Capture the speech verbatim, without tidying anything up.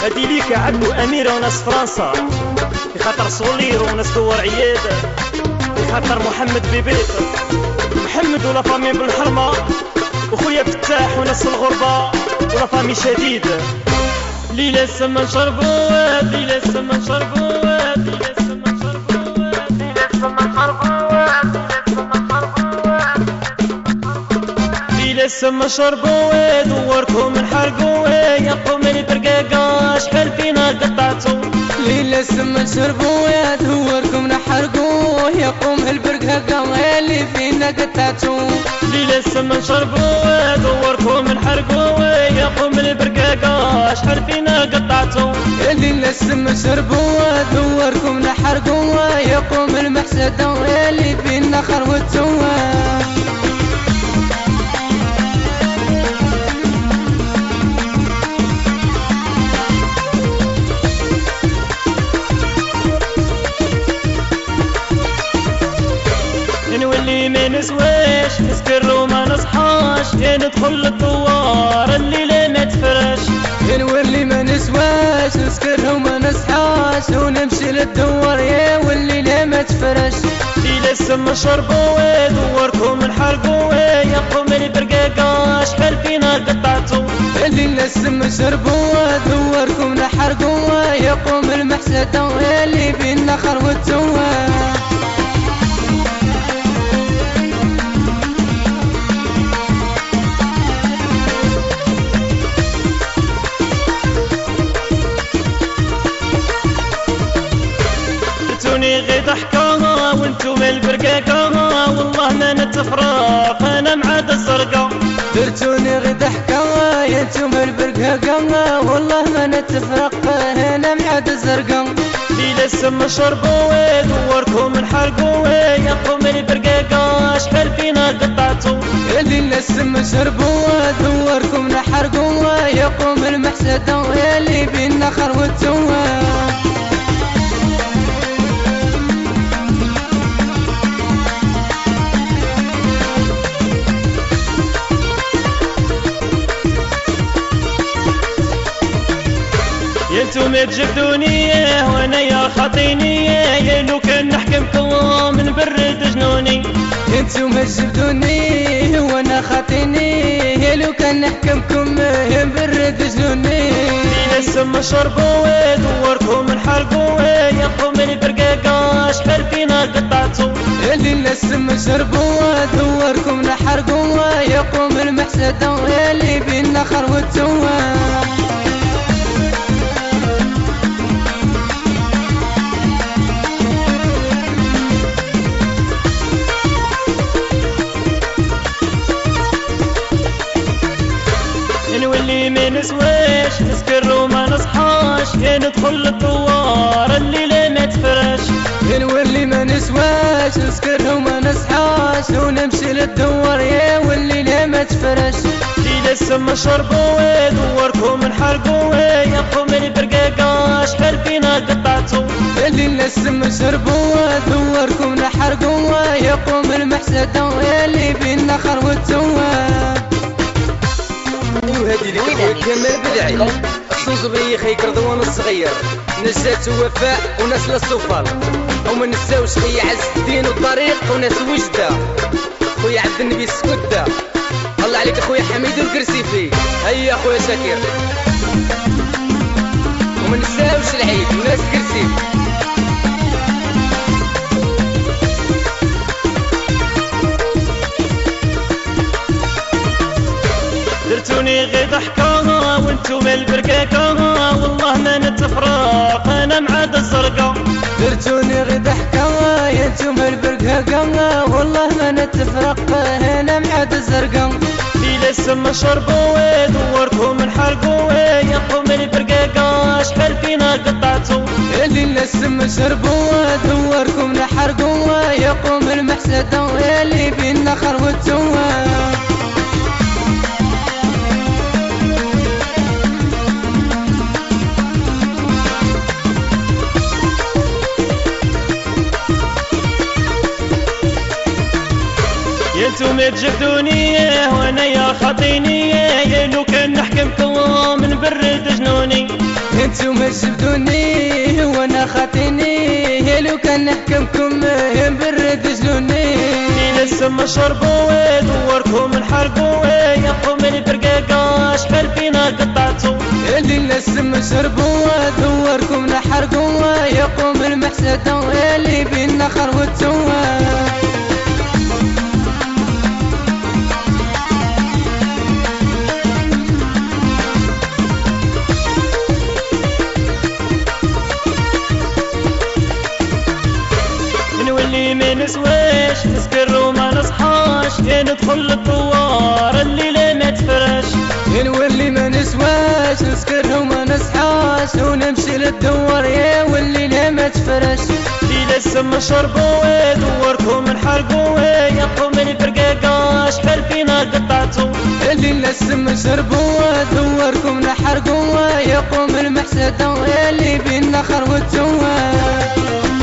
هادي ليك يا عبدو أميرة وناس فرنسا، بخاطر صولير وناس دوار عياد، بخاطر محمد بيبيت محمد ولا فامي بالحرمة، وخويا فتاح وناس الغربة ولا فامي شديد. ليلة السما نشربوها، ليلة السما نشربوها، ليلة السما نشربوها، ليلة السما نشربوها، ليلة السما نشربوها، دوركم نحرقوها يا قوم البرقاقة شحال فينا قطعتو. ليلة السما نشربوها دوركم نحرقوه يا قوم البرقاقة اللي فينا قطعتو. ليلة السما نشربوها دوركم نحرقوها يا قوم البرقاقة شحال فينا قطعتو. ليلة السما نشربوها دوركم نحرقوها يا قوم المحسدة اللي فينا خروتوها. نولي ما نسواش نسكر وما نصحاش، ندخل الدوار الليلة ما تفرش. نولي ما نسواش نسكر وما نصحاش، ونمشي للدوار يا والليلة ما تفرش. ليلة السما نشربوها دوركم نحرقوها يا قوم البرقاقة شحال فينا قطعتو. ليلة السما نشربوها دوركم نحرقوها يا قوم المحسدة اللي فينا خروتوها. درتوني غي ضحكة وانتم البرقاقة والله ما نتفرق انا معاد الزرقاء. درتوني غي ضحكة يا انتم البرقاقة والله ما نتفرق انا معاد الزرقاء. ليلة السما نشربوها دوركم نحرقوها يا قوم البرقاقة شحال فينا قطعتو. ليلة السما نشربوها دوركم نحرقوها يا قوم المحسدة اللي فينا خروتوها. انتم تجبدوني وانا يا خاطيني، يا لو كان نحكمكم من برد جنوني. انتم تجبدوني وانا خاطيني، يا لو كان نحكمكم من برد جنوني. ليلة السما نشربوها دوركم نحرقوها يا قوم البرقاقة شحال فينا قطعتو. ليلة السما نشربوها دوركم نحرقوها يا قوم المحسدة اللي فينا خروتوها. نولي ما نسواش نسكر وما نصحاش، ندخل الدوار الليلة ما تفرش. نولي ما نسواش نسكر وما نصحاش، ونمشي للدوار يا والليلة ما تفرش. ليلة السما نشربوها دوركم نحرقوها يا قوم البرقاقة شحال فينا قطعتو. ليلة السما نشربوها دوركم نحرقوها يا قوم المحسدة اللي فينا خروتوها. وهادي لي كمال بدعي خصو زبري خيك رضوان الصغير، نجات وفاء وناس للسفر، وما نساوش خي عز الدين والطريق وناس وجده، خويا عبد النبي السكده. الله عليك اخويا حميد الكرسيفي، هيا اخويا شاكر. وما نساوش العيد وناس كرسيف. درتوني غي ضحكة وانتم البرقاقة والله ما نتفرق انا معاد الزرقاء. درتوني غي ضحكة يا انتم البرقاقة والله ما نتفرق انا معاد الزرقاء. ليلة السما نشربوها دوركم نحرقوها يا قوم البرقاقة شحال فينا قطعتو. ليلة السما نشربوها دوركم نحرقوها يا قوم المحسدة اللي فينا خروتوها. يا انتم تجبدوني وانا يا خاطيني، يا لو كان نحكمكم من برد جنوني. انتوما جبدوني وانا خاطيني، لو كان نحكمكم بالرد جلوني. السما شربوا دوركم الحرقوا يا قوم البرقاقة شحال فينا قطعتو. اللي السما شربوا دوركم نحرقوا يا قوم المحسدة اللي بينا خروتوا. نولي ما نسواش نسكر وما نصحاش، ندخل للدوار اللي لا ما تفرش. نولي ما نسواش نسكر وما نصحاش، ونمشي للدوار يا واللي لا ما تفرش. ليلة السما شربوا دوركم انحرقوا يا قوم البرقاقة شحال فينا قطعتو. اللي السما شربوا دوركم نحرقوا يا قوم المحسدة اللي بينا خروتوا.